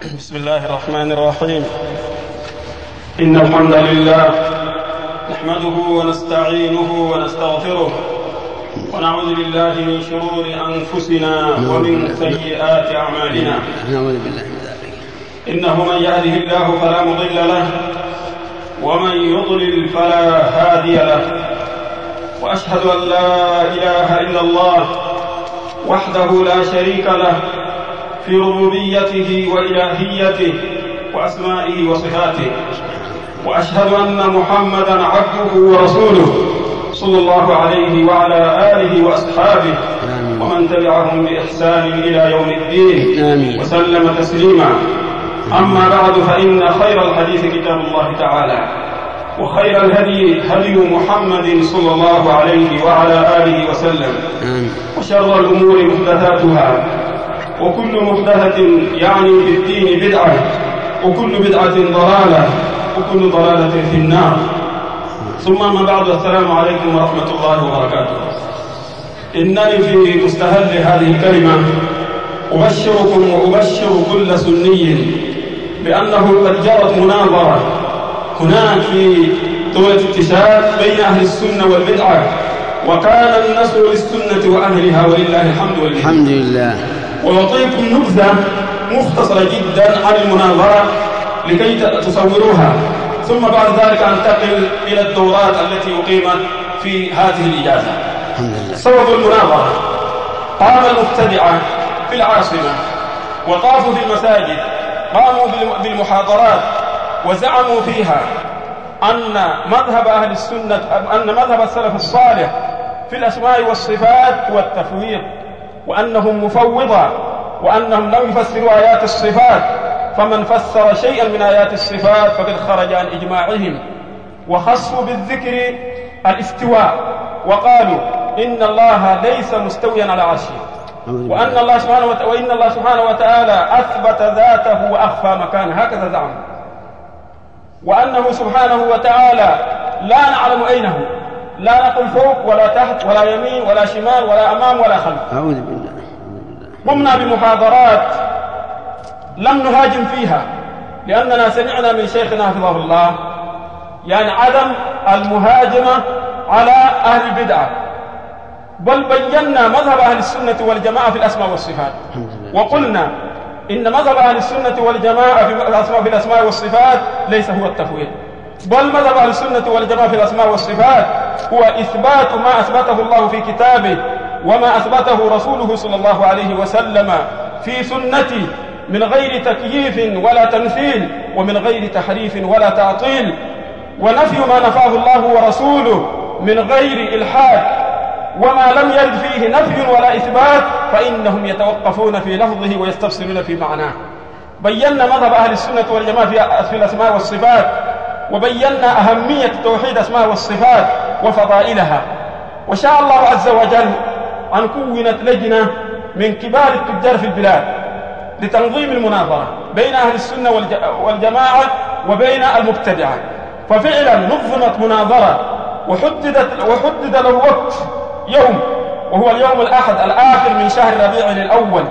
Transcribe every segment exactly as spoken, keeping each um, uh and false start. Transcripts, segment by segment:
بسم الله الرحمن الرحيم. إن الحمد لله نحمده ونستعينه ونستغفره ونعوذ بالله من شرور أنفسنا ومن سيئات أعمالنا. إنه من يهده الله فلا مضل له ومن يضلل فلا هادي له، وأشهد أن لا إله إلا الله وحده لا شريك له في ربوبيته وإلهيته وأسمائه وصفاته، وأشهد أن محمدًا عبده ورسوله صلى الله عليه وعلى آله وأصحابه ومن تبعهم بإحسان إلى يوم الدين وسلم تسليما. أما بعد، فإن خير الحديث كتاب الله تعالى، وخير الهدي هدي محمد صلى الله عليه وعلى آله وسلم، وشر الأمور محدثاتها، وكل محدثة يعني في الدين بدعة، وكل بدعة ضلالة، وكل ضلالة في النار. ثم أما بعد، السلام عليكم ورحمة الله وبركاته. إنني في مستهل هذه الكلمة أبشركم وأبشر كل سني بأنه قد جرت مناظرة هناك في دولة اكتشاف بين أهل السنة والبدعة، وكان النصر للسنة وأهلها ولله الحمد والله. الحمد لله. وأعطيكم نبذة مختصرة جدا عن المناظرة لكي تصوروها، ثم بعد ذلك أنتقل إلى الدورات التي أقيمت في هذه الإجازة. سبب المناظرة: قام المبتدعة في العاصمة وطافوا في المساجد، قاموا بالمحاضرات وزعموا فيها أن مذهب أهل السنة أن مذهب السلف الصالح في الأسماء والصفات هو التفويض، وأنهم مفوضة، وأنهم لم يفسروا آيات الصفات، فمن فسر شيئا من آيات الصفات فقد خرج عن إجماعهم. وخصوا بالذكر الاستواء وقالوا إن الله ليس مستويا على عرشه، وأن الله سبحانه وتعالى وإن الله سبحانه وتعالى أثبت ذاته وأخفى مكانه، هكذا زعموا، وأنه سبحانه وتعالى لا نعلم أين هو، لا نقل فوق ولا تحت ولا يمين ولا شمال ولا أمام ولا خلف. أعوذ بالله. قمنا بمحاضرات لم نهاجم فيها، لأننا سمعنا من شيخنا حفظه الله يعني عدم المهاجمة على أهل البدعة، بل بينا مذهب أهل السنة والجماعة في الأسماء والصفات، وقلنا إن مذهب أهل السنة والجماعة في الأسماء والصفات ليس هو التفويض، بل مذهب أهل السنة والجماعة في الأسماء والصفات هو إثبات ما أثبته الله في كتابه وما أثبته رسوله صلى الله عليه وسلم في سنته، من غير تكييف ولا تمثيل، ومن غير تحريف ولا تعطيل، ونفي ما نفاه الله ورسوله من غير إلحاد، وما لم يرد فيه نفي ولا إثبات فإنهم يتوقفون في لفظه ويستفسرون في معناه. بينا مذهب أهل السنة والجماعة في الأسماء والصفات، وبينا أهمية توحيد الأسماء والصفات وفضائلها. وشاء الله عز وجل أن كونت لجنة من كبار التجار في البلاد لتنظيم المناظرة بين أهل السنة والجماعة وبين المبتدعة، ففعلا نظمت مناظرة وحددت وحدد له وقت يوم، وهو اليوم الأحد الآخر من شهر ربيع الأول،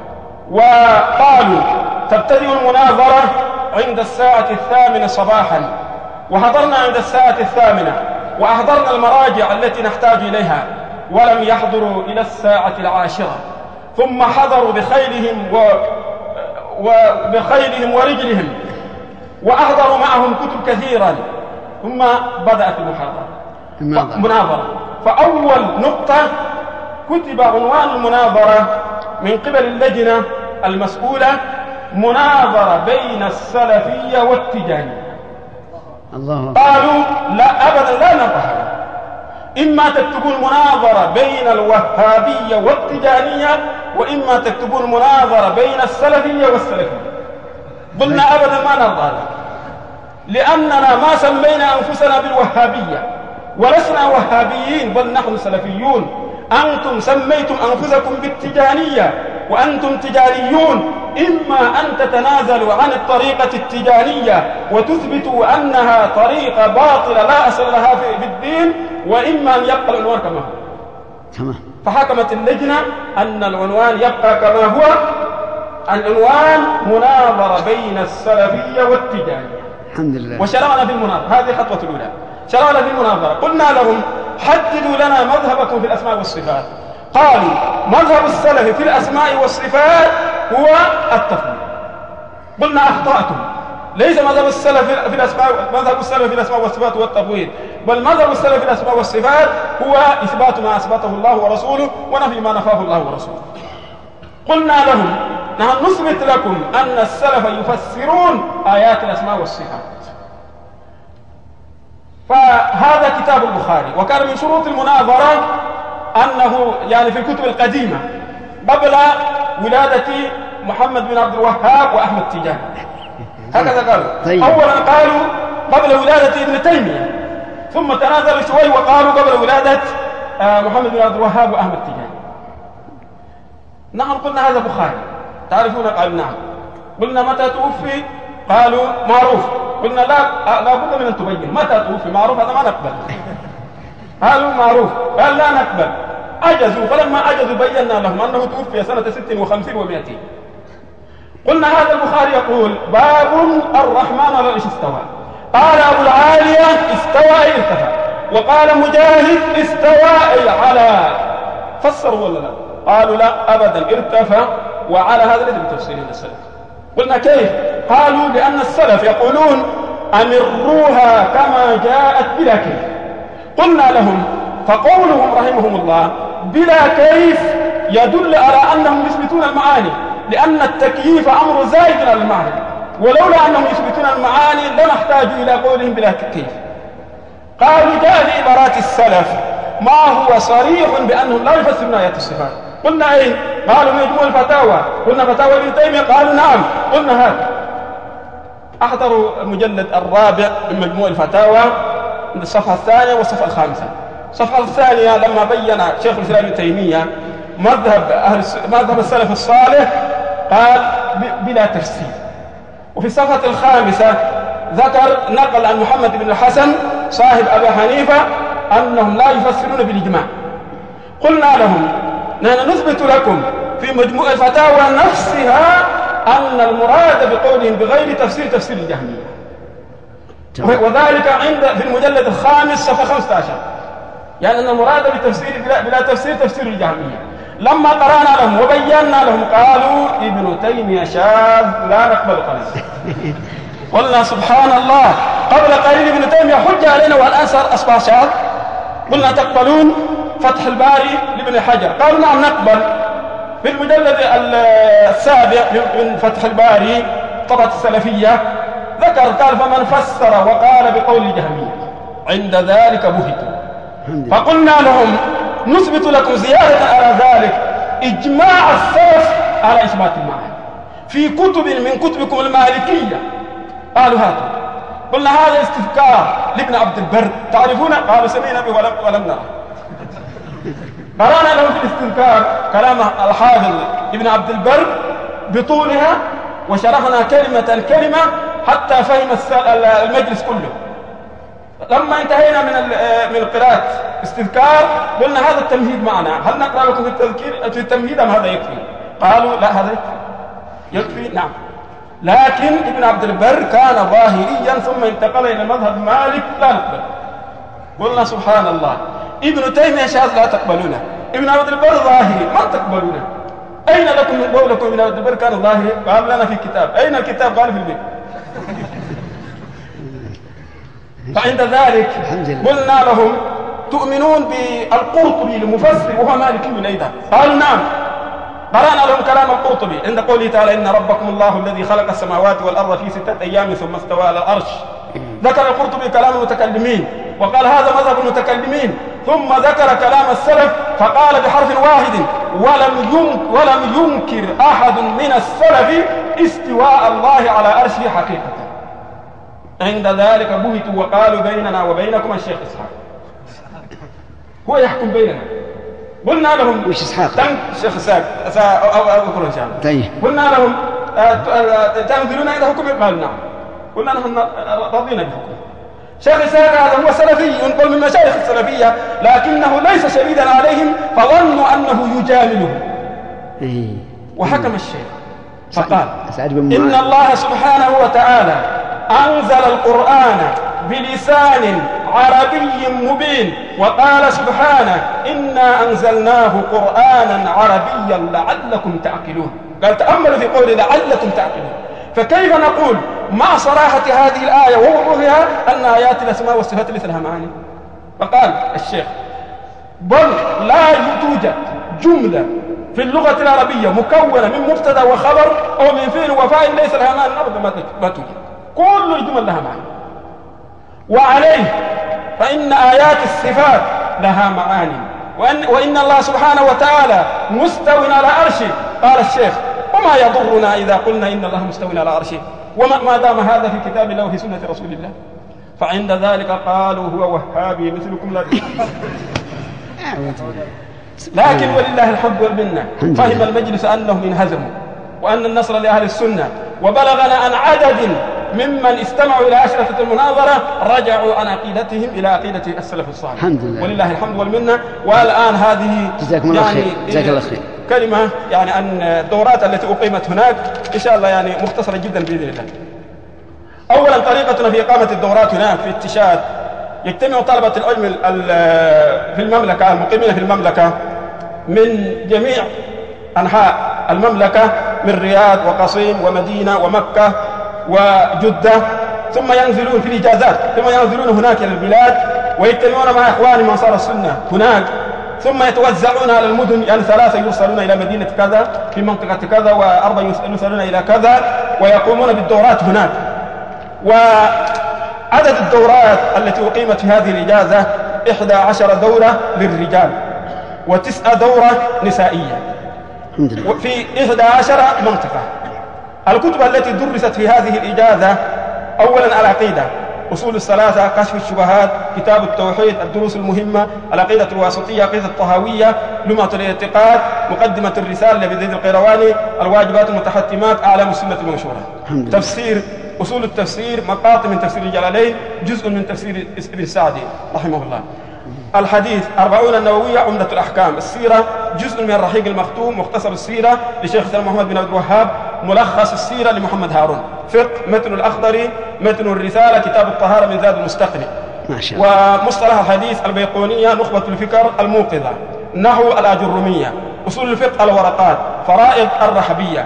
وقالوا تبتدئ المناظرة عند الساعة الثامنة صباحا، وحضرنا عند الساعة الثامنة وأحضرنا المراجع التي نحتاج إليها، ولم يحضروا إلى الساعة العاشرة، ثم حضروا بخيلهم و... وبخيلهم ورجلهم، وأحضروا معهم كتب كثيرا، ثم بدأت المحاضرة مناظرة. فأول نقطة كتب عنوان المناظرة من قبل اللجنة المسؤولة: مناظرة بين السلفية والتجانية. الله. قالوا لا أبدا، لا نرى، إما تكتبون مناظرة بين الوهابية والتجانية، وإما تكتبون مناظرة بين السلفية والسلفية. قلنا أبدا ما نرضى هذا، لأننا ما سمينا أنفسنا بالوهابية، ولسنا وهابيين، بل نحن سلفيون. أنتم سميتم أنفسكم بالتجانية وأنتم تجاريون، إما أن تتنازلوا عن الطريقة التجانية وتثبتوا أنها طريقة باطلة لا أصل لها في الدين، وإما أن يبقى العنوان كما هو. فحكمت اللجنة أن العنوان يبقى كما هو، العنوان مناظرة بين السلفية والتجانية. الحمد لله. وشرعنا في المناظرة، هذه الخطوة الأولى. شرعنا في المناظرة، قلنا لهم حددوا لنا مذهبكم في الأسماء والصفات. قالوا مذهب السلف في الأسماء والصفات هو التفويض. قلنا أخطأتم، ليس مذهب السلف في الأسماء مذهب السلف في الأسماء والصفات هو التفويض، بل مذهب السلف في الأسماء والصفات هو إثبات ما أثبته الله ورسوله ونفي ما نفاه الله ورسوله. قلنا لهم نحن نثبت لكم أن السلف يفسرون آيات الأسماء والصفات. فهذا كتاب البخاري، وكان من شروط المناظرة أنه يعني في الكتب القديمة قبل ولادة محمد بن عبد الوهاب وأحمد تيجان، هكذا قالوا. طيب. أولا قالوا قبل ولادة ابن تيمية، ثم تنازلوا شوي وقالوا قبل ولادة محمد بن عبد الوهاب وأحمد تيجان. نحن قلنا هذا بخاري، تعرفون؟ قالوا نعم. قلنا متى توفي؟ قالوا معروف. قلنا لا لا بد من أن تبين متى توفي. معروف هذا ما نقبل. قالوا معروف، قال لا نقبل. عجزوا، فلما عجزوا بينا لهم أنه توفي سنة ست وخمسين ومائتين. قلنا هذا البخاري يقول باب الرحمن على العرش استوى. قال أبو العالية استوى أي ارتفع، وقال مجاهد استوى أي على. فسروا ولا لا؟ قالوا لا أبدا، ارتفع وعلى. هذا ليس بتفسير السلف. قلنا كيف؟ قالوا لأن السلف يقولون أمروها كما جاءت بلا كيف. قلنا لهم فقولهم رحمهم الله بلا كيف يدل على أنهم يثبتون المعاني، لأن التكييف أمر زائد على المعنى، ولولا أنهم يثبتون المعاني لما احتاجوا إلى قولهم بلا كيف. قالوا جاء في عبارات السلف ما هو صريح بأنهم لا يفسرون آيات الصفات. قلنا أين؟ قالوا مجموع الفتاوى. قلنا فتاوى ابن تيمية. قالوا نعم. قلنا هذا أحضروا المجلد الرابع من مجموع الفتاوى، الصفحة الثانية والصفحة الخامسة. الصفحة الثانية لما بين شيخ الإسلام ابن تيمية مذهب أهل مذهب السلف الصالح قال بلا تفسير. وفي الصفحة الخامسة ذكر نقل عن محمد بن الحسن صاحب أبي حنيفة أنهم لا يفسرون بالإجماع. قلنا لهم نحن نثبت لكم في مجموع الفتاوى نفسها أن المراد بقولهم بغير تفسير تفسير الجهمية، وذلك عند في المجلد الخامس صفحة خمسة عشر، يعني أن المراد بتفسير بلا, بلا تفسير تفسير الجهمية. لما قرأنا لهم وبينا لهم قالوا ابن تيمية شاذ لا نقبل قوله. قلنا سبحان الله، قبل قليل ابن تيمية حجة علينا والآن صار أصبح شاذ. قلنا تقبلون فتح الباري لابن حجر؟ قالوا نعم نقبل. في المجلد السابع من فتح الباري طبعة السلفية ذكر قال فمن فسر وقال بقول الجهمية عند ذلك بهتوا. فقلنا لهم نثبت لكم زيادة على ذلك إجماع السلف على إثبات المعنى في كتب من كتبكم المالكية. قالوا هاتوا. قلنا هذا استذكار لابن عبد البر، تعرفون؟ قالوا سمعنا به ولم, ولم نرى. قرأنا لهم في الاستذكار كلام الحافظ ابن عبد البر بطولها، وشرحنا كلمة كلمة حتى فهم المجلس كله. لما انتهينا من من قراءة استذكار قلنا هذا التمهيد معنا، هل نقرأ لكم في التذكير في التمهيد أم هذا يكفي؟ قالوا لا هذا يكفي. يكفي نعم. لكن ابن عبد البر كان ظاهريا ثم انتقل إلى مذهب مالك لا نقبل. قلنا سبحان الله، ابن تيمية شاذ لا تقبلونه، ابن عبد البر ظاهري ما تقبلونه. أين لكم من قولكم ابن عبد البر كان ظاهري؟ قال لنا في كتاب. أين الكتاب؟ قال في البيت. فعند ذلك قلنا لهم تؤمنون بالقرطبي المفسر وهو مالكي أيضا؟ قالوا نعم. قرأنا لهم كلام القرطبي عند قوله تعالى إن ربكم الله الذي خلق السماوات والأرض في ستة أيام ثم استوى على العرش. ذكر القرطبي كلام المتكلمين وقال هذا مذهب المتكلمين، ثم ذكر كلام السلف فقال بحرف واحد ولم ينكر, ولم ينكر أحد من السلف استواء الله على عرشه حقيقة. عند ذلك بهتوا وقالوا بيننا وبينكم الشيخ إسحاق، هو يحكم بيننا. قلنا لهم وش إسحاق؟ الشيخ إسحاق أذكر إن شاء الله. طيب. قلنا لهم تنزلون إلى حكم؟ قالوا نعم. قلنا نحن رضينا بحكم. شيخ إسحاق هذا هو سلفي ينقل من مشايخ السلفية، لكنه ليس شديدا عليهم فظنوا أنه يجاملهم. وحكم الشيخ فقال سعد بن إن الله سبحانه وتعالى أنزل القرآن بلسان عربي مبين، وقال سبحانه إنا أنزلناه قرآنا عربيا لعلكم تعقلون. قال تأملوا في قوله لعلكم تعقلون. فكيف نقول مع صراحة هذه الآية ووضوحها أن آيات الأسماء والصفات ليس لها معاني؟ فقال الشيخ بل لا توجد جملة في اللغة العربية مكونة من مبتدا وخبر أو من فعل وفاعل ليس لها معنى أبدا، ما توجد، كل الجمل لها معنى. وعليه فإن آيات الصفات لها معاني، وإن, وإن الله سبحانه وتعالى مستو على عرشه. قال الشيخ وما يضرنا إذا قلنا إن الله مستو على عرشه وما دام هذا في كتاب الله وفي سنة رسول الله. فعند ذلك قالوا هو وهابي مثلكم لا لكن ولله الحمد والمنة فهم المجلس أنهم انهزموا وأن النصر لأهل السنة، وبلغنا عن عدد ممن استمعوا إلى أشرطة المناظرة رجعوا عن عقيدتهم إلى عقيدة السلف الصالح، ولله الحمد والمنة. والآن هذه يعني الله خير. كلمة يعني عن الدورات التي أقيمت هناك إن شاء الله، يعني مختصرة جدا بإذن الله. أولا طريقتنا في إقامة الدورات هناك في التشاد، يجتمع طلبة العلم في المملكة المقيمين في المملكة من جميع أنحاء المملكة، من رياض وقصيم ومدينة ومكة وجدة، ثم ينزلون في الإجازات، ثم ينزلون هناك إلى البلاد ويجتمعون مع إخوانهم من أنصار السنة هناك، ثم يتوزعون على المدن، يعني ثلاثة يوصلون إلى مدينة كذا في منطقة كذا، وأربعة يوصلون إلى كذا، ويقومون بالدورات هناك. وعدد الدورات التي أقيمت في هذه الإجازة إحدى عشر دورة للرجال وتسعة دورة نسائية في إحدى عشر منطقة. الكتب التي درست في هذه الإجازة أولا العقيدة، أصول الثلاثة، كشف الشبهات، كتاب التوحيد، الدروس المهمة، العقيدة الواسطية، عقيدة الطهاوية، لمعة الاعتقاد، مقدمة الرسالة لابن زيد القيرواني، الواجبات المتحتمات، أعلام السنة المنشورة، تفسير، أصول التفسير، مقاطع من تفسير الجلالين، جزء من تفسير ابن السعدي رحمه الله، الحديث أربعون النووية، عمدة الأحكام، السيرة جزء من الرحيق المختوم، مختصر السيرة لشيخ محمد بن عبد الوهاب، ملخص السيرة لمحمد هارون، فقه متن الأخضري، متن الرسالة، كتاب الطهارة من زاد المستقنع، ومصطلح الحديث البيقونية، نخبة الفكر الموقظة، نحو الأجرمية، أصول الفقه الورقات، فرائض الرحبية.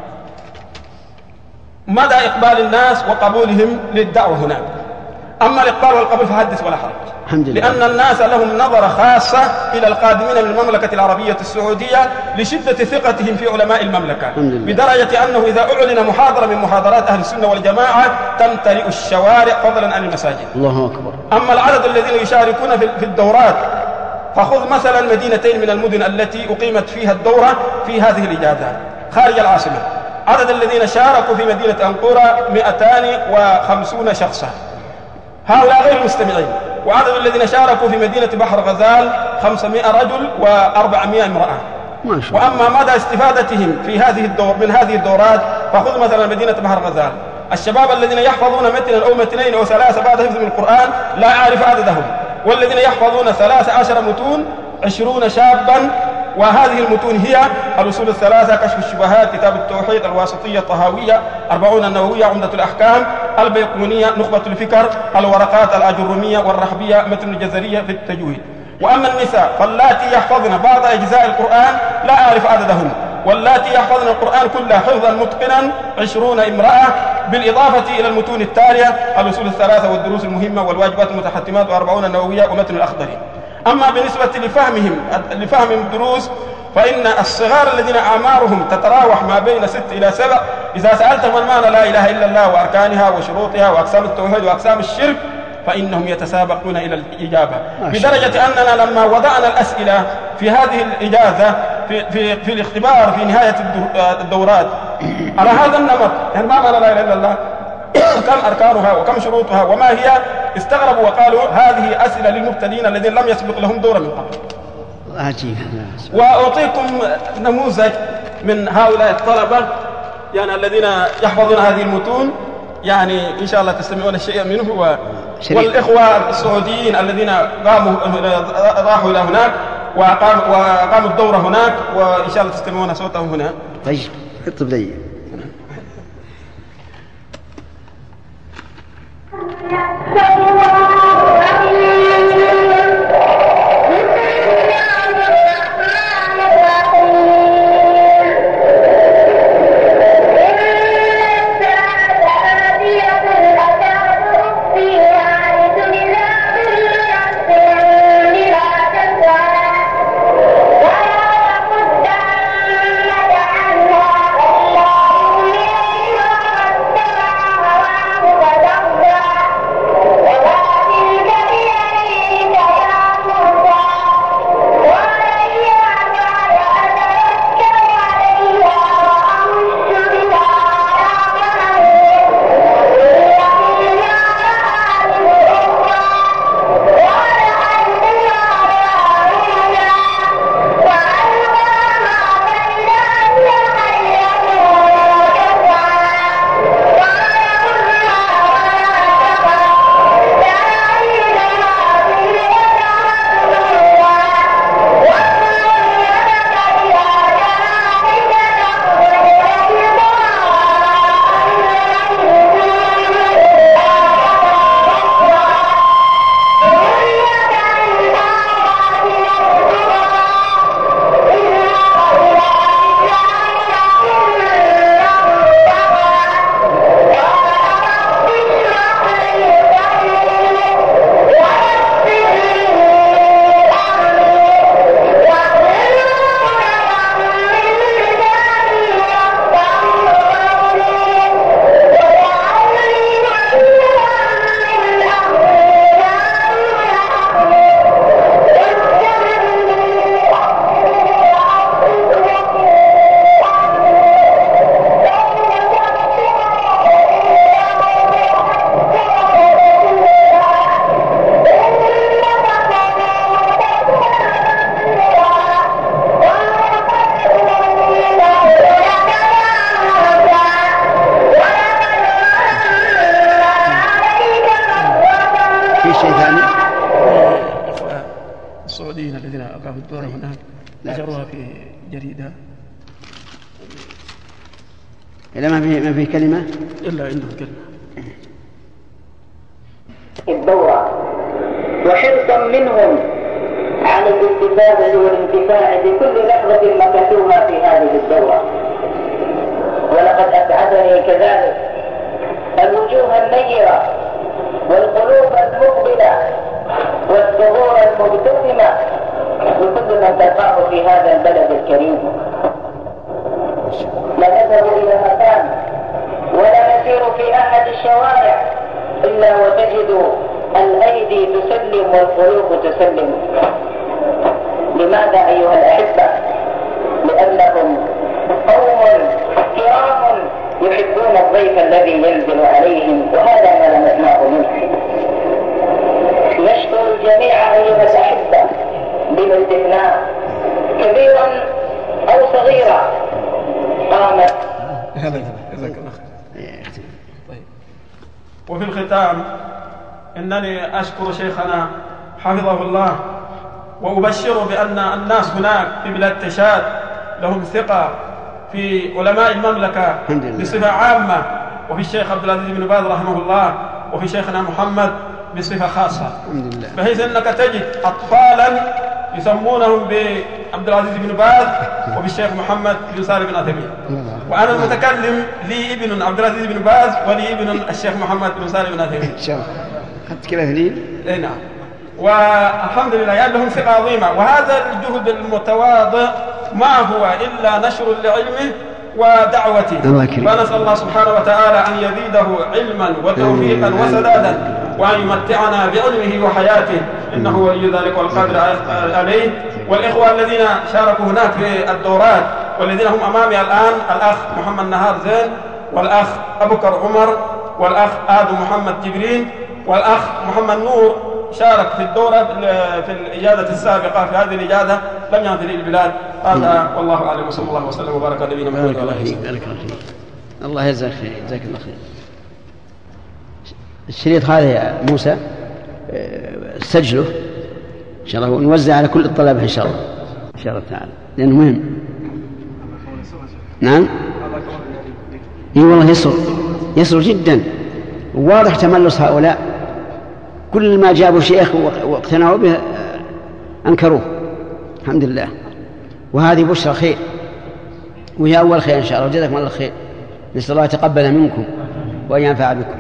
مدى إقبال الناس وقبولهم للدعوة هناك. أما الإقبال والقبول فحدث ولا حرج، لأن الناس لهم نظرة خاصة إلى القادمين من المملكة العربية السعودية لشدة ثقتهم في علماء المملكة، بدرجة أنه إذا أعلن محاضرة من محاضرات أهل السنة والجماعة تمتلئ الشوارع فضلا عن المساجد. الله أكبر. أما العدد الذين يشاركون في الدورات فخذ مثلا مدينتين من المدن التي أقيمت فيها الدورة في هذه الإجازات خارج العاصمة، عدد الذين شاركوا في مدينة أنقورة مئتان وخمسون شخصا، هؤلاء غير المستمعين، وعدد الذين شاركوا في مدينة بحر غزال خمسمائة رجل وأربعمائة امرأة. ما شاء الله. وأما مدى استفادتهم في هذه الدور من هذه الدورات فخذ مثلا مدينة بحر غزال، الشباب الذين يحفظون متنا أو متنين أو ثلاثة بعد حفظ من القرآن لا أعرف عددهم، والذين يحفظون ثلاث عشر متون عشرون شابا، وهذه المتون هي الأصول الثلاثة، كشف الشبهات، كتاب التوحيد، الواسطية، الطهاوية، أربعون النووية، عمدة الأحكام، البيقونية، نخبة الفكر، الورقات، الأجرمية والرحبية، متن الجزرية في التجويد. وأما النساء فاللاتي يحفظن بعض أجزاء القرآن لا أعرف عددهن، واللاتي يحفظن القرآن كله حفظا متقنا عشرون امرأة، بالإضافة إلى المتون التالية الأصول الثلاثة والدروس المهمة والواجبات المتحتمات وأربعون النووية ومتن الأخضري. أما بالنسبة لفهمهم لفهم الدروس فإن الصغار الذين أعمارهم تتراوح ما بين ست إلى سبع إذا سألتهم عن معنى لا إله إلا الله وأركانها وشروطها وأقسام التوحيد وأقسام الشرك فإنهم يتسابقون إلى الإجابة، بدرجة أننا لما وضعنا الأسئلة في هذه الإجازة في, في, في الاختبار في نهاية الدورات على هذا النمط، يعني ما معنى لا إله إلا الله، كم أركانها وكم شروطها وما هي، استغربوا وقالوا هذه أسئلة للمبتدئين الذين لم يسبق لهم دورة من قبل. عجيب. وأعطيكم نموذج من هؤلاء الطلبة يعني الذين يحفظون هذه المتون، يعني إن شاء الله تستمعون شيئا منه، و... والإخوة السعوديين الذين قاموا راحوا إلى هناك وقاموا, وقاموا الدورة هناك، وإن شاء الله تستمعون صوتهم هنا. طيب اطلب لي. جريدة إلا ما في ما في كلمة إلا عندهم كلمة الدورة وحرصا منهم على الاستفادة والانتفاع بكل لحظة مكثوها في هذه الدورة. ولقد أسعدني كذلك الوجوه النيرة والقلوب المقبلة والثغور المبتسمة لكل من تلقاه في هذا البلد الكريم. لا نذهب إلى مكان ولا نسير في أحد الشوارع إلا وتجد الأيدي تسلم والقلوب تسلم. لماذا أيها الأحبة؟ لأنهم قوم كرام يحبون الضيف الذي ينزل عليهم، وهذا ما لمسناه منه. نشكر الجميع أيها الأحبة بلا استثناء، كبيرا أو صغيرا، قامت. وفي الختام إنني أشكر شيخنا حفظه الله وأبشره بأن الناس هناك في بلاد تشاد لهم ثقة في علماء المملكة بصفة عامة، وفي الشيخ عبد العزيز بن باز رحمه الله، وفي شيخنا محمد بصفة خاصة، بحيث أنك تجد أطفالا يسمونهم بعبد العزيز بن باز وبالشيخ محمد بن صالح بن عثيمين، وأنا المتكلم لي ابن عبد العزيز بن باز ولي ابن الشيخ محمد بن صالح بن عثيمين. أخذت كلا اثنين؟ إيه نعم. والحمد لله يعني لهم ثقة عظيمة، وهذا الجهد المتواضع ما هو إلا نشر لعلمه ودعوته. فنسأل الله سبحانه وتعالى أن يزيده علما وتوفيقا وسدادا، وأن يمتعنا بعلمه وحياته، إنه ولي ذلك والقادر عليه. والإخوة الذين شاركوا هناك في الدورات والذين هم أمامي الآن، الأخ محمد نهار زين، والأخ أبوكر عمر، والأخ آدم محمد جبرين، والأخ محمد نور شارك في الدورة في الإجازة السابقة. في هذه الإجازة لم ينزل البلاد. هذا والله أعلم، وصلى الله وسلم وبارك على نبينا محمد. الله يجزاك خير، جزاك الله خير. الشريط هذا يا موسى سجله إن شاء الله ونوزع على كل الطلبة إن شاء الله إن شاء الله تعالى، لأنه مهم. نعم. إيه والله يسر يسر جدا، واضح تملص هؤلاء، كل ما جابوا شيخ واقتنعوا به أنكروه. الحمد لله، وهذه بشرى خير، وهي أول خير إن شاء الله. وجزاكم الله خير، نسأل الله يتقبل منكم وأن ينفع بكم.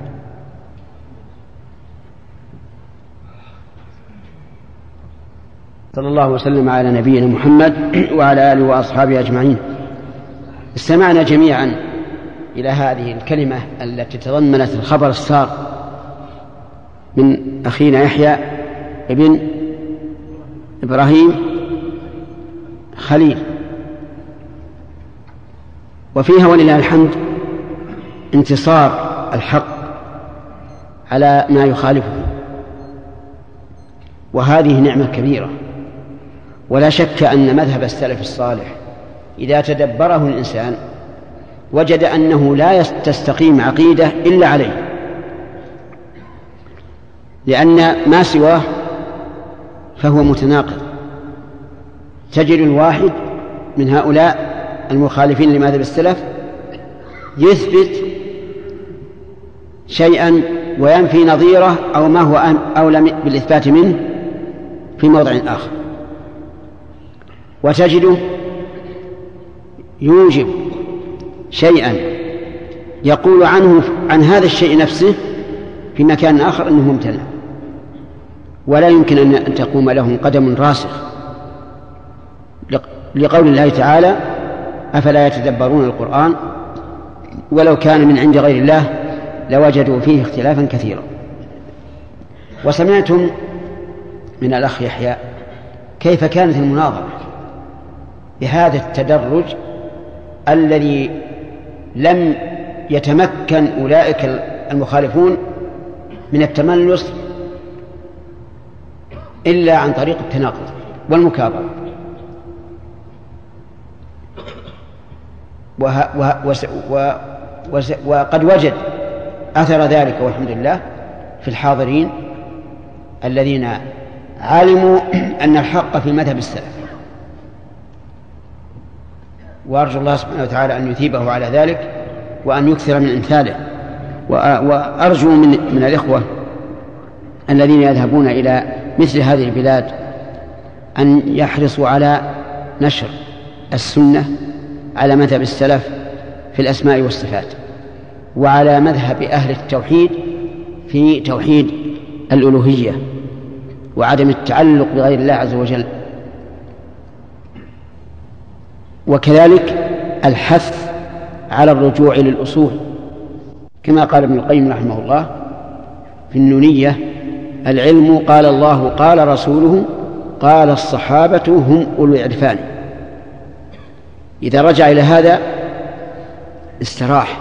صلى الله وسلم على نبينا محمد وعلى آله وأصحابه أجمعين. استمعنا جميعا إلى هذه الكلمة التي تضمنت الخبر السار من أخينا يحيى ابن إبراهيم خليل، وفيها ولله الحمد انتصار الحق على ما يخالفه، وهذه نعمة كبيرة. ولا شك أن مذهب السلف الصالح إذا تدبره الإنسان وجد أنه لا تستقيم عقيدة إلا عليه، لأن ما سواه فهو متناقض. تجد الواحد من هؤلاء المخالفين لمذهب السلف يثبت شيئا وينفي نظيره أو ما هو أولى بالإثبات منه في موضع آخر، وتجده يوجب شيئا يقول عنه عن هذا الشيء نفسه في مكان آخر أنه ممتنع، ولا يمكن أن تقوم لهم قدم راسخ، لقول الله تعالى: أفلا يتدبرون القرآن ولو كان من عند غير الله لوجدوا فيه اختلافا كثيرا. وسمعتم من الأخ يحيى كيف كانت المناظرة بهذا التدرج الذي لم يتمكن أولئك المخالفون من التملص إلا عن طريق التناقض والمكابرة. وقد وجد أثر ذلك والحمد لله في الحاضرين الذين علموا أن الحق في مذهب السلف، وأرجو الله سبحانه وتعالى أن يثيبه على ذلك وأن يكثر من أمثاله. وأرجو من, من الإخوة الذين يذهبون إلى مثل هذه البلاد أن يحرصوا على نشر السنة على مذهب السلف في الأسماء والصفات، وعلى مذهب أهل التوحيد في توحيد الألوهية وعدم التعلق بغير الله عز وجل. وكذلك الحث على الرجوع للأصول، كما قال ابن القيم رحمه الله في النونية: العلم قال الله قال رسوله قال الصحابة هم أولو العرفان. إذا رجع إلى هذا استراح،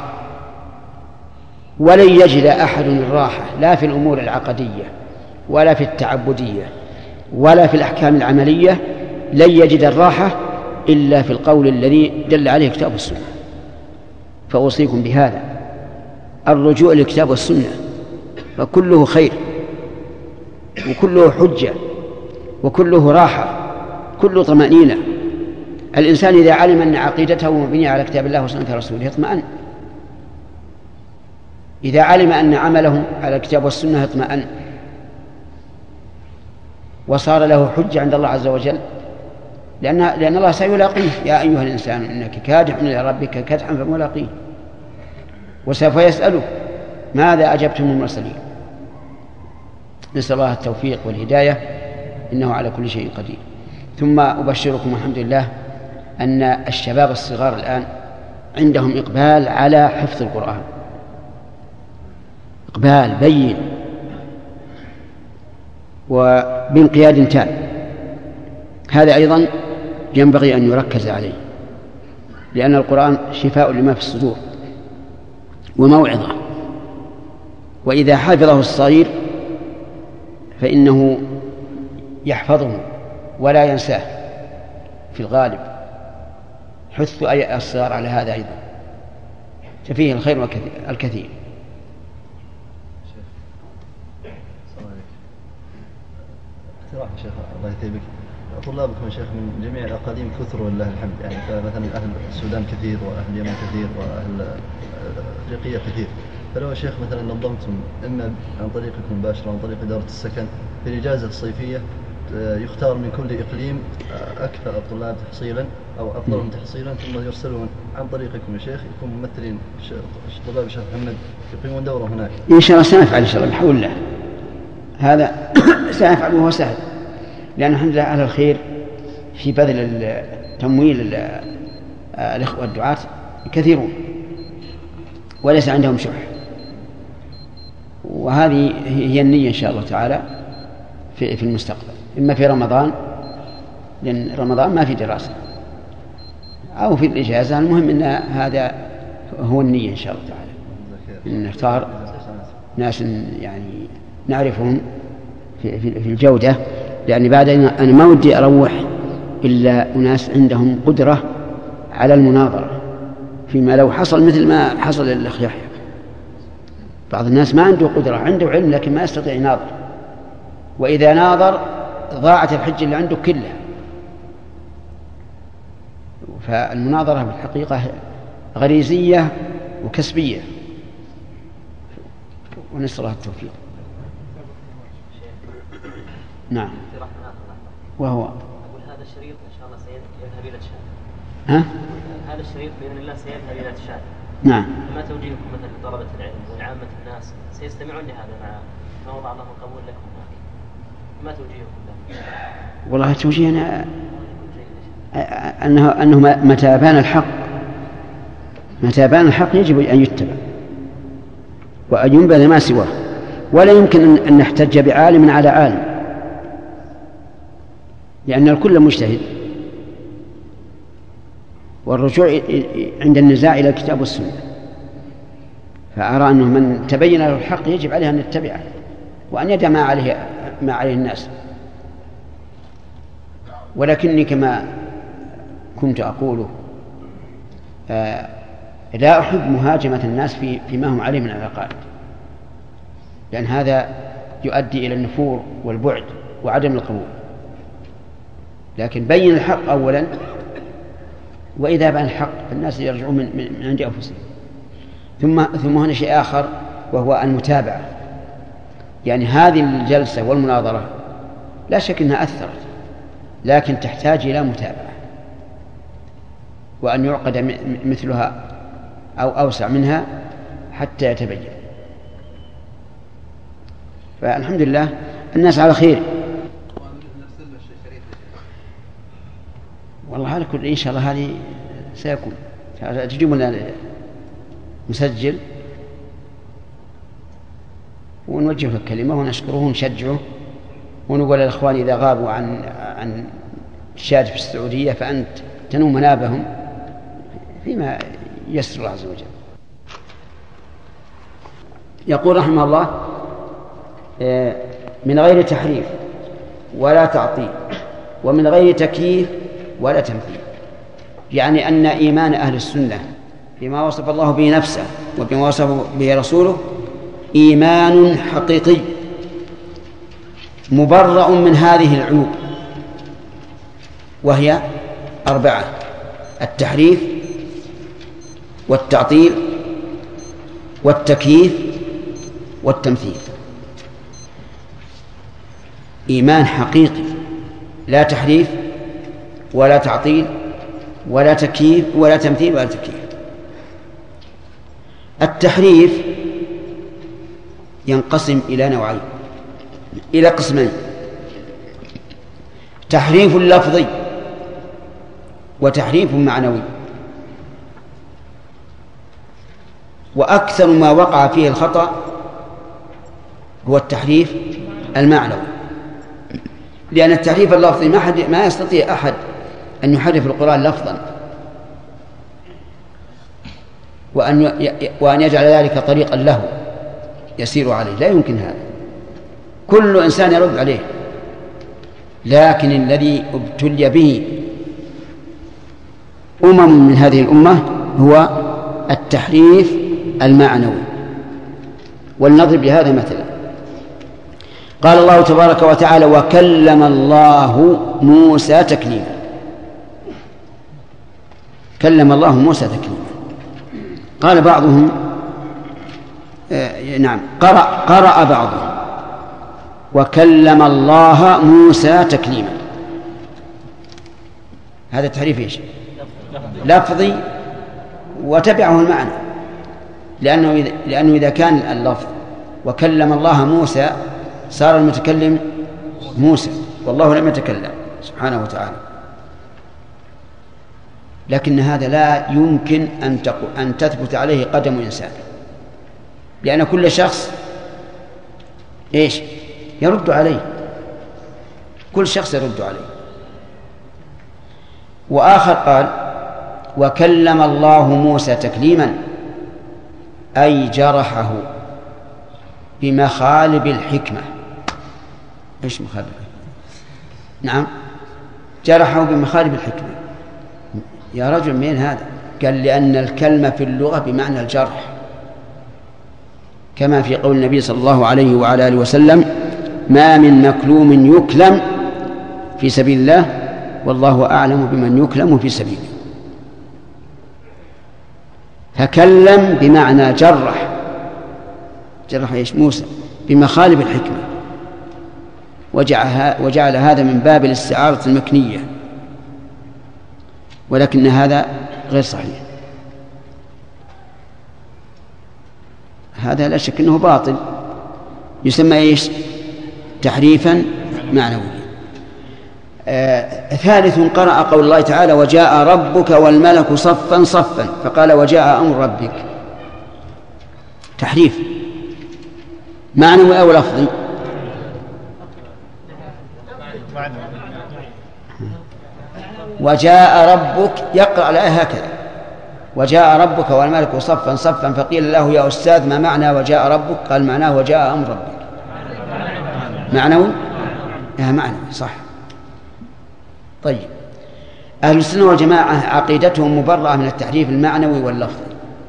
ولن يجد أحد الراحة لا في الأمور العقدية ولا في التعبدية ولا في الأحكام العملية، لن يجد الراحة إلا في القول الذي دل عليه كتاب السنة. فأوصيكم بهذا الرجوع للكتاب والسنة، فكله خير وكله حجة وكله راحة، كله طمأنينة. الإنسان إذا علم أن عقيدته مبنية على كتاب الله وسنة رسوله اطمأن، إذا علم أن عمله على الكتاب والسنة اطمأن، وصار له حجة عند الله عز وجل، لأن, لأن الله سيلاقيه: يا أيها الإنسان إنك كادح إلى ربك كدحا فملاقيه، وسوف يسأله ماذا أجبتم المرسلين. نسأل الله التوفيق والهداية، إنه على كل شيء قدير. ثم أبشركم والحمد لله أن الشباب الصغار الآن عندهم إقبال على حفظ القرآن، إقبال بين وبانقياد تام. هذا أيضا ينبغي أن يركز عليه، لأن القرآن شفاء لما في الصدور وموعظة، وإذا حفظه الصغير فإنه يحفظه ولا ينساه في الغالب. حث أي الصغار على هذا أيضا، ففيه الخير الكثير. اقتراح شيخ الله يثيبك، طلابكم يا شيخ من جميع الأقاليم كثر ولله الحمد، يعني فمثلا أهل السودان كثير وأهل اليمن كثير وأهل أفريقيا كثير، فلو شيخ مثلا نظمتم إما عن طريقكم مباشرة أو عن طريق إدارة السكن في الإجازة الصيفية يختار من كل إقليم أكثر الطلاب تحصيلا أو أفضلهم تحصيلا ثم يرسلون عن طريقكم يا شيخ يكون ممثلين طلاب الشيخ محمد يقيمون دورة هناك. إن شاء الله سنفعل إن شاء الله بحول الله هذا سنفعل وهو سهل، لأن الحمد لله أهل الخير في بذل تمويل الإخوة الدعاة كثيرون وليس عندهم شح، وهذه هي النية إن شاء الله تعالى في في المستقبل، إما في رمضان لأن رمضان ما في دراسة أو في الإجازة، المهم أن هذا هو النية إن شاء الله تعالى، أن نختار ناس يعني نعرفهم في في الجودة، لأن بعد أنا ما ودي أروح إلا أناس عندهم قدرة على المناظرة، فيما لو حصل مثل ما حصل للأخ يحيى. بعض الناس ما عنده قدرة، عنده علم لكن ما يستطيع يناظر، وإذا ناظر ضاعت الحجة اللي عنده كلها. فالمناظرة بالحقيقة غريزية وكسبية، ونسأل الله التوفيق. نعم. وهو هذا الشريط إن شاء الله سيذهب إلى تشاد. ها؟ هذا الشريط بإذن الله سيذهب إلى تشاد. نعم. ما توجيهكم مثلا لطلبة العلم وعامة الناس سيستمعون لهذا مع ما وضع الله القبول لكم هناك؟ ما توجيهكم له؟ والله توجيهنا أنه أنه متى بان الحق متى بان الحق يجب أن يتبع وأن ينبذ ما سواه، ولا يمكن أن نحتج بعالم على عالم، لأن الكل مجتهد، والرجوع عند النزاع إلى الكتاب والسنة. فأرى أنه من تبين له الحق يجب عليه أن يتبعه وأن يدع ما عليه ما عليه الناس. ولكني كما كنت أقول آه لا أحب مهاجمة الناس في فيما هم عليه من العقائد، لأن هذا يؤدي إلى النفور والبعد وعدم القبول. لكن بين الحق أولا، وإذا بان الحق فالناس يرجعون من, من عند أنفسهم. ثم ثم هنا شيء آخر وهو المتابعة. يعني هذه الجلسة والمناظرة لا شك أنها أثرت، لكن تحتاج إلى متابعة، وأن يعقد مثلها أو أوسع منها حتى يتبين. فالحمد لله الناس على خير. والله على كل إن شاء الله هذه سيكون تجيب لنا مسجل ونوجه له الكلمة ونشكره ونشجعه ونقول للإخوان إذا غابوا عن عن الشهادة في السعودية فأنت تنوم منابهم فيما يسر الله عز وجل. يقول رحمه الله من غير تحريف ولا تعطيل ومن غير تكييف ولا تمثيل، يعني أن إيمان أهل السنة بما وصف الله به نفسه وبما وصف به رسوله إيمان حقيقي مبرأ من هذه العيوب، وهي أربعة: التحريف والتعطيل والتكييف والتمثيل. إيمان حقيقي لا تحريف ولا تعطيل ولا تكييف ولا تمثيل ولا تكييف. التحريف ينقسم إلى نوعين، إلى قسمين: تحريف لفظي وتحريف معنوي. وأكثر ما وقع فيه الخطأ هو التحريف المعنوي، لأن التحريف اللفظي ما, حد ما يستطيع أحد أن يحرف القرآن لفظا وأن وأن يجعل ذلك طريقا له يسير عليه، لا يمكن هذا، كل إنسان يرد عليه. لكن الذي ابتلي به أمم من هذه الأمة هو التحريف المعنوي. ولنضرب لهذا مثلا: قال الله تبارك وتعالى: وكلم الله موسى تكليما. كلم الله موسى تكليما. قال بعضهم آه نعم قرأ, قرأ بعضهم وكلم الله موسى تكليما. هذا تحريف ايش؟ لفظي وتبعه المعنى، لأنه إذا, لأنه إذا كان اللفظ وكلم الله موسى صار المتكلم موسى والله لم يتكلم سبحانه وتعالى. لكن هذا لا يمكن أن, أن تثبت عليه قدم إنسان، لأن كل شخص إيش يرد عليه، كل شخص يرد عليه. وآخر قال وكلم الله موسى تكليما أي جرحه بمخالب الحكمة. إيش مخالب الحكمة؟ نعم جرحه بمخالب الحكمة. يا رجل من هذا؟ قال لأن الكلمة في اللغة بمعنى الجرح، كما في قول النبي صلى الله عليه وعلى آله وسلم ما من مكلوم يكلم في سبيل الله والله أعلم بمن يكلم في سبيله. فكلم بمعنى جرح، جرح إيش؟ موسى بمخالب الحكمة، وجعل هذا من باب الاستعارة المكنية، ولكن هذا غير صحيح. هذا لا شك أنه باطل، يسمى إيش؟ تحريفا معنويا. آه ثالث قرأ قول الله تعالى وجاء ربك والملك صفا صفا فقال وجاء أمر ربك. تحريف معنوي أو لفظي؟ وجاء ربك يقرأ الآية هكذا وجاء ربك والملك صفا صفا فقيل له يا أستاذ ما معنى وجاء ربك؟ قال معناه وجاء أمر ربك. معنوي؟ لا معنوي صح. طيب أهل السنة والجماعة عقيدتهم مبرأة من التحريف المعنوي واللفظي.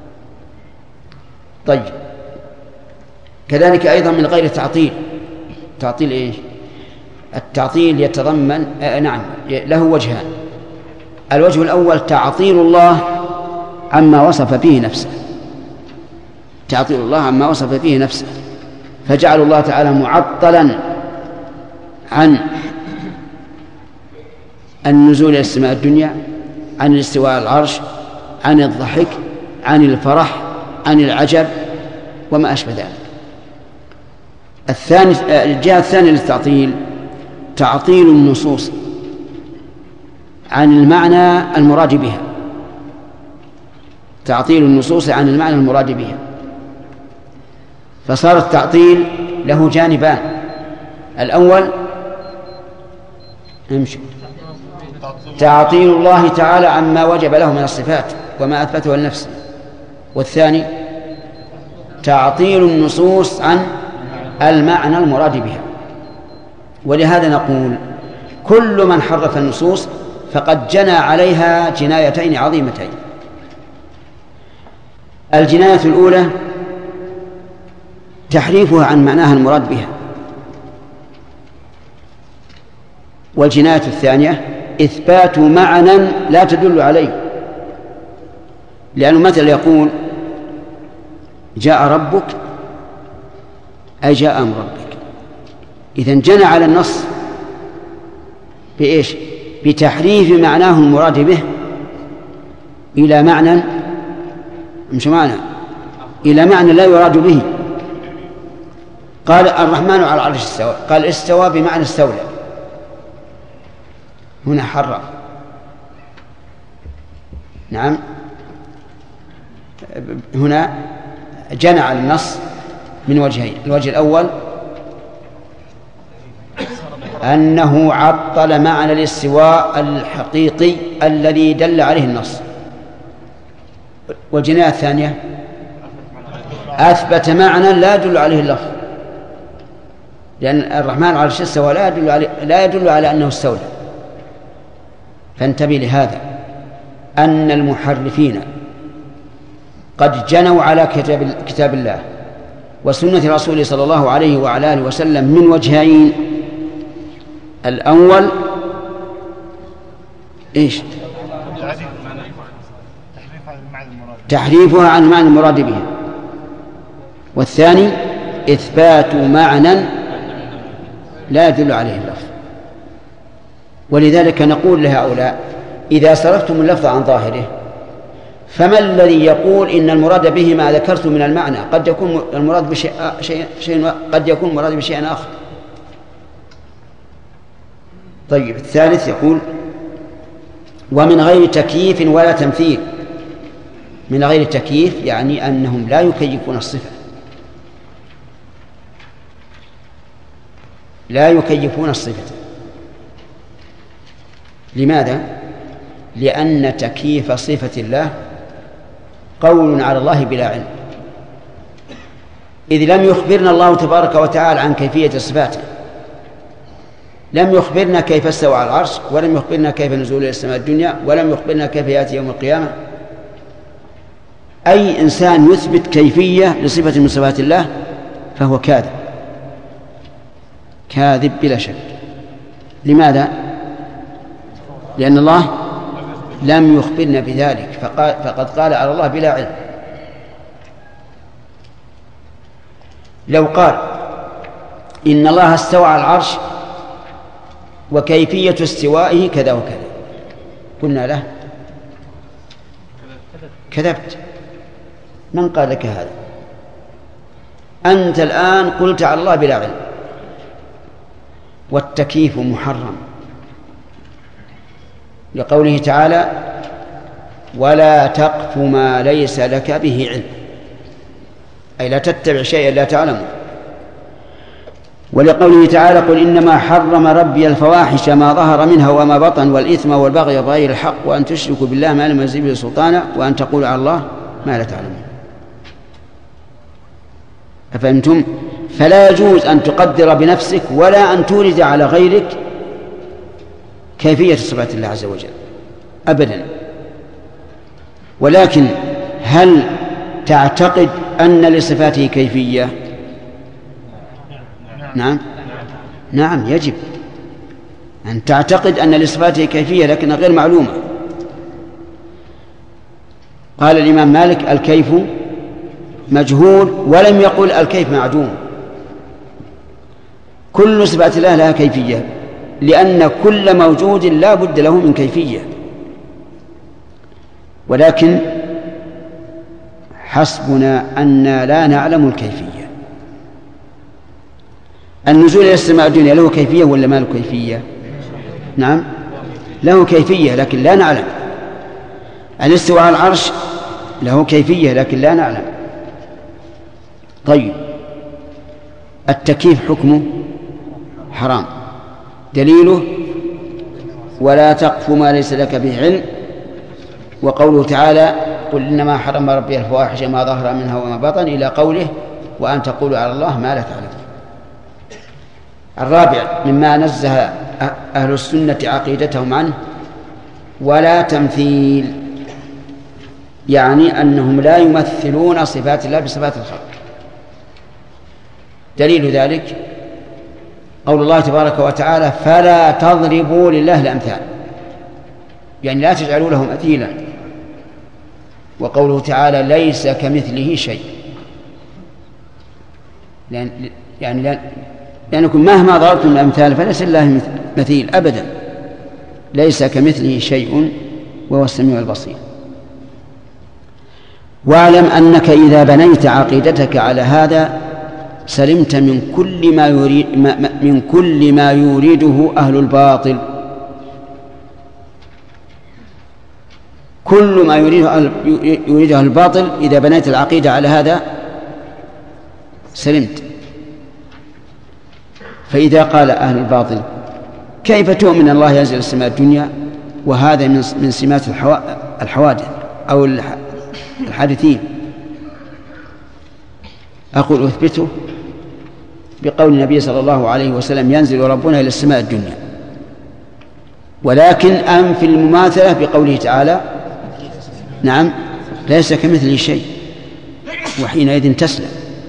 طيب كذلك أيضا من غير تعطيل. تعطيل إيش؟ التعطيل يتضمن آه نعم له وجهان. الوجه الأول تعطيل الله عما وصف فيه نفسه، تعطيل الله عما وصف فيه نفسه، فجعل الله تعالى معطلا عن النزول إلى السماء الدنيا، عن الاستواء على العرش، عن الضحك، عن الفرح، عن العجب وما أشبه ذلك. الثاني الجهة الثانية للتعطيل تعطيل النصوص عن المعنى المراد بها، تعطيل النصوص عن المعنى المراد بها. فصار التعطيل له جانبان. الأول امشي تعطيل الله تعالى عما وجب له من الصفات وما أثبته لنفسه، والثاني تعطيل النصوص عن المعنى المراد بها. ولهذا نقول كل من حرف النصوص فقد جنى عليها جنايتين عظيمتين. الجناية الأولى تحريفها عن معناها المراد بها، والجناية الثانية إثبات معنى لا تدل عليه. لأنه مثل يقول جاء ربك أي جاء أمر ربك، إذن جنى على النص بإيش؟ بتحريف معناه المراد به إلى معنى مش معنى إلى معنى لا يراد به. قال الرحمن على العرش استوى، قال استوى بمعنى استولى، هنا حرف. نعم هنا جنى على النص من وجهين. الوجه الأول أنه عطل معنى الاستواء الحقيقي الذي دل عليه النص، والجناية الثانية أثبت معنى لا يدل عليه اللفظ، لأن الرحمن على العرش استوى لا يدل على لا يدل على أنه استولى. فانتبه لهذا أن المحرفين قد جنوا على كتاب, كتاب الله وسنة رسوله صلى الله عليه وعلى آله وسلم من وجهين. الأول إيش؟ تحريفها عن المعنى المراد به، والثاني إثبات معنى لا يدل عليه اللفظ. ولذلك نقول لهؤلاء إذا صرفتم اللفظ عن ظاهره فما الذي يقول إن المراد به ما ذكرت من المعنى؟ قد يكون المراد بشيء شيء شيء قد يكون المراد بشيء آخر. طيب الثالث يقول ومن غير تكييف ولا تمثيل. من غير تكييف يعني أنهم لا يكيفون الصفة، لا يكيفون الصفة. لماذا؟ لأن تكييف صفة الله قول على الله بلا علم، إذ لم يخبرنا الله تبارك وتعالى عن كيفية صفاته، لم يخبرنا كيف استوى على العرش، ولم يخبرنا كيف نزول إلى السماء الدنيا، ولم يخبرنا كيف يأتي يوم القيامة. أي إنسان يثبت كيفية لصفة من صفات الله فهو كاذب، كاذب بلا شك. لماذا؟ لأن الله لم يخبرنا بذلك، فقال فقد قال على الله بلا علم. لو قال إن الله استوى على العرش وكيفية استوائه كذا وكذا قلنا له كذبت، من قال لك هذا؟ أنت الآن قلت على الله بلا علم. والتكييف محرم لقوله تعالى ولا تقف ما ليس لك به علم، أي لا تتبع شيئا لا تعلمه. ولقوله تعالى قل إنما حرم ربي الفواحش ما ظهر منها وما بطن والإثم والبغي بغير الحق وأن تشركوا بالله ما لم ينزل به سلطانا وأن تقولوا على الله ما لا تعلمون. أفهمتم؟ فلا يجوز أن تقدر بنفسك ولا أن تورد على غيرك كيفية صفات الله عز وجل أبدا. ولكن هل تعتقد أن لصفاته كيفية؟ نعم نعم يجب أن تعتقد أن لصفاته كيفية لكنها غير معلومة. قال الإمام مالك الكيف مجهول، ولم يقل الكيف معدوم. كل صفات الله لها كيفية، لأن كل موجود لا بد له من كيفية، ولكن حسبنا أن لا نعلم الكيفية. النزول إلى السماء الدنيا له كيفية ولا ما له كيفية؟ نعم له كيفية لكن لا نعلم. الاستواء على العرش له كيفية لكن لا نعلم. طيب التكييف حكمه حرام، دليله ولا تقف ما ليس لك به علم، وقوله تعالى قل إنما حرم ربي الفواحش ما ظهر منها وما بطن إلى قوله وأن تقولوا على الله ما لا تعلمون. الرابع مما نزه أهل السنة عقيدتهم عنه ولا تمثيل، يعني أنهم لا يمثلون صفات الله بصفات الخلق. دليل ذلك قول الله تبارك وتعالى فلا تضربوا لله الأمثال، يعني لا تجعلوا له مثيلا. وقوله تعالى ليس كمثله شيء، لأن يعني لأن لأنكم مهما ضربتم الأمثال فليس لله مثيل أبدا، ليس كمثله شيء وهو السميع البصير. واعلم أنك إذا بنيت عقيدتك على هذا سلمت من كل ما يريد من كل ما يريده أهل الباطل. كل ما يريده أهل يريده أهل الباطل إذا بنيت العقيدة على هذا سلمت. فإذا قال أهل الباطل كيف تؤمن الله ينزل السماء الدنيا وهذا من سمات الحوادث أو الحادثين، أقول أثبته بقول النبي صلى الله عليه وسلم ينزل ربنا إلى السماء الدنيا، ولكن أنفي المماثلة بقوله تعالى نعم ليس كمثله شيء، وحينئذ تسلم.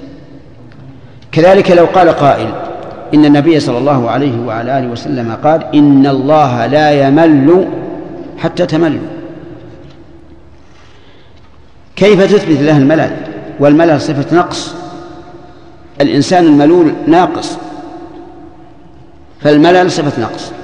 كذلك لو قال قائل إن النبي صلى الله عليه وعلى آله وسلم قال إن الله لا يمل حتى تملوا، كيف تثبت له الملل والملل صفة نقص الإنسان الملول ناقص، فالملل صفة نقص.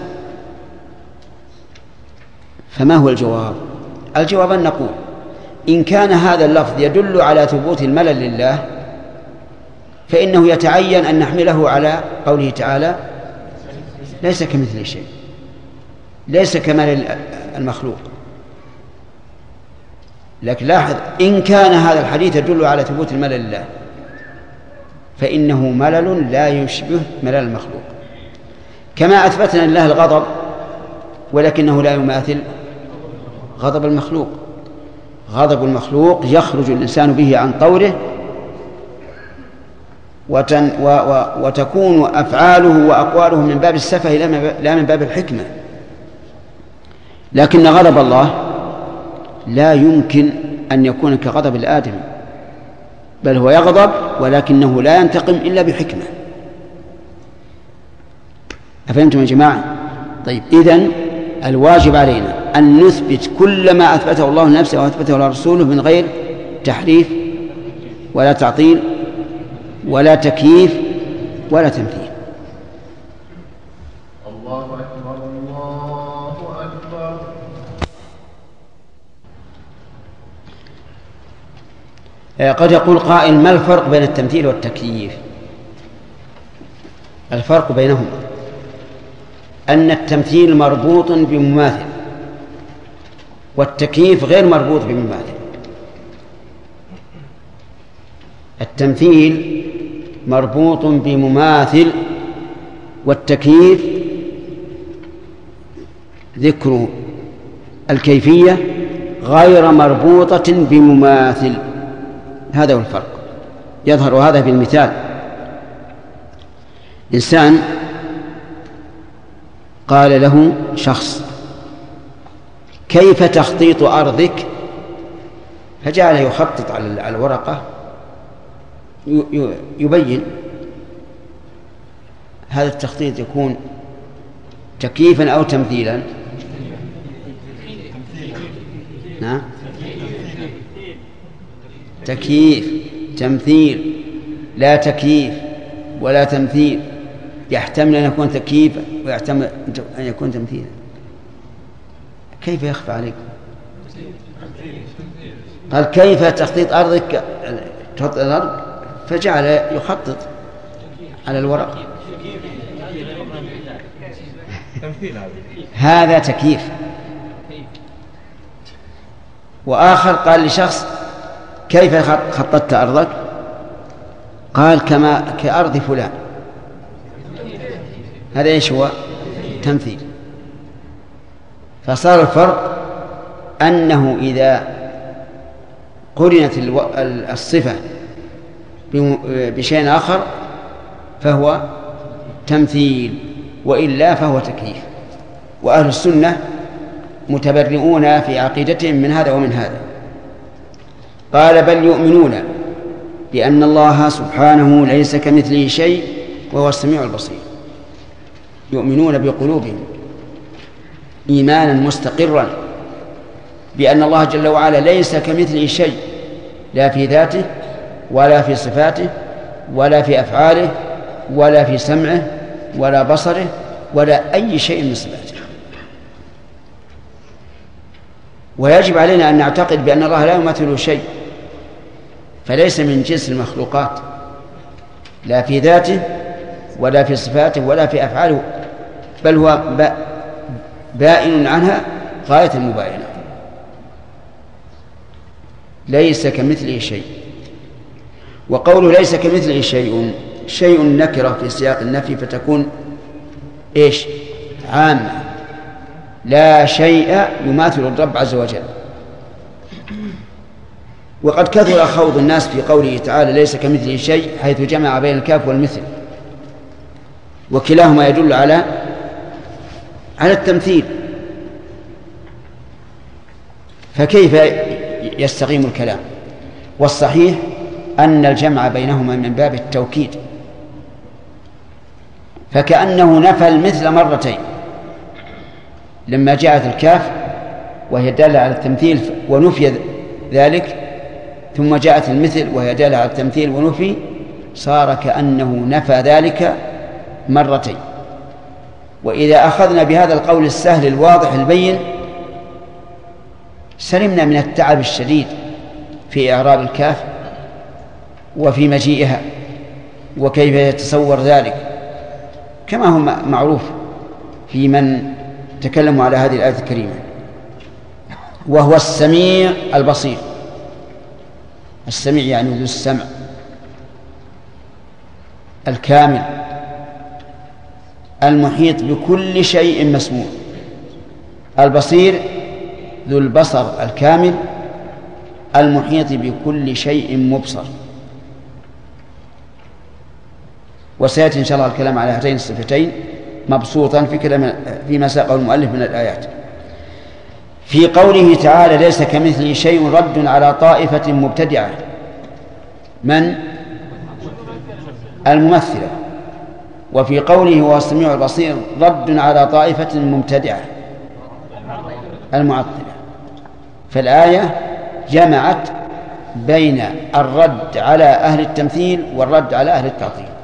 فما هو الجواب؟ الجواب أن نقول إن كان هذا اللفظ يدل على ثبوت الملل لله فإنه يتعين أن نحمله على قوله تعالى ليس كمثله شيء، ليس كمال المخلوق. لكن لاحظ، إن كان هذا الحديث يدل على ثبوت الملل لله فإنه ملل لا يشبه ملل المخلوق، كما أثبتنا لله الغضب ولكنه لا يماثل غضب المخلوق. غضب المخلوق يخرج الإنسان به عن طوره وتن و و وتكون أفعاله وأقواله من باب السفه لا من باب الحكمة. لكن غضب الله لا يمكن أن يكون كغضب الآدمي، بل هو يغضب ولكنه لا ينتقم إلا بحكمة. أفهمتم يا جماعة؟ طيب، إذن الواجب علينا أن نثبت كل ما أثبته الله لنفسه وأثبته لرسوله من غير تحريف ولا تعطيل ولا تكييف ولا تمثيل. الله أكبر الله أكبر. قد يقول قائل: ما الفرق بين التمثيل والتكييف؟ الفرق بينهما أن التمثيل مربوط بمماثل والتكييف غير مربوط بمماثل. التمثيل مربوط بمماثل والتكييف ذكر الكيفية غير مربوطة بمماثل. هذا هو الفرق، يظهر هذا بالمثال. إنسان قال له شخص: كيف تخطيط أرضك؟ فجعل يخطط على الورقة يبين. هذا التخطيط يكون تكييفا أو تمثيلا؟ نعم، تكييف. تمثيل لا تكييف ولا تمثيل، يحتمل أن يكون تكييفا ويحتمل أن يكون تمثيلا. كيف يخفى عليكم؟ قال: كيف تخطيط أرضك؟ تخطط الأرض، فجعل يخطط على الورق. هذا تكييف. وآخر قال لشخص: كيف خططت أرضك؟ قال: كما كأرض فلان. هذا إيش هو؟ تمثيل. فصار الفرق أنه إذا قرنت الصفة بشيء آخر فهو تمثيل، وإلا فهو تكييف. وأهل السنة متبرئون في عقيدتهم من هذا ومن هذا. قال: بل يؤمنون بأن الله سبحانه ليس كمثله شيء وهو السميع البصير. يؤمنون بقلوبهم إيمانا مستقرا بأن الله جل وعلا ليس كمثله شيء، لا في ذاته ولا في صفاته ولا في أفعاله ولا في سمعه ولا بصره ولا أي شيء من صفاته. ويجب علينا أن نعتقد بأن الله لا يمثله شيء، فليس من جنس المخلوقات، لا في ذاته ولا في صفاته ولا في أفعاله، بل هو بائن عنها غاية المباينة. ليس كمثله شيء. وقوله ليس كمثله شيء، شيء نكرة في سياق النفي فتكون إيش؟ عامة. لا شيء يماثل الرب عز وجل. وقد كثر خوض الناس في قوله تعالى ليس كمثله شيء، حيث جمع بين الكاف والمثل، وكلاهما يدل على على التمثيل. فكيف يستقيم الكلام؟ والصحيح أن الجمع بينهما من باب التوكيد، فكأنه نفى المثل مرتين، لما جاءت الكاف وهي دالة على التمثيل ونفي ذلك، ثم جاءت المثل وهي دالة على التمثيل ونفي، صار كأنه نفى ذلك مرتين. وإذا أخذنا بهذا القول السهل الواضح البين سلمنا من التعب الشديد في إعراب الكاف وفي مجيئها وكيف يتصور ذلك، كما هو معروف في من تكلموا على هذه الآية الكريمة. وهو السميع البصير، السميع يعني ذو السمع الكامل المحيط بكل شيء مسموع، البصير ذو البصر الكامل المحيط بكل شيء مبصر. وسيأتي إن شاء الله الكلام على هاتين الصفتين مبسوطا في كلام فيما ساقه المؤلف من الآيات. في قوله تعالى ليس كمثله شيء رد على طائفة مبتدعة، من؟ الممثلة. وفي قوله هو السميع البصير رد على طائفة مبتدعة، المعطلة. فالآية جمعت بين الرد على أهل التمثيل والرد على أهل التعطيل.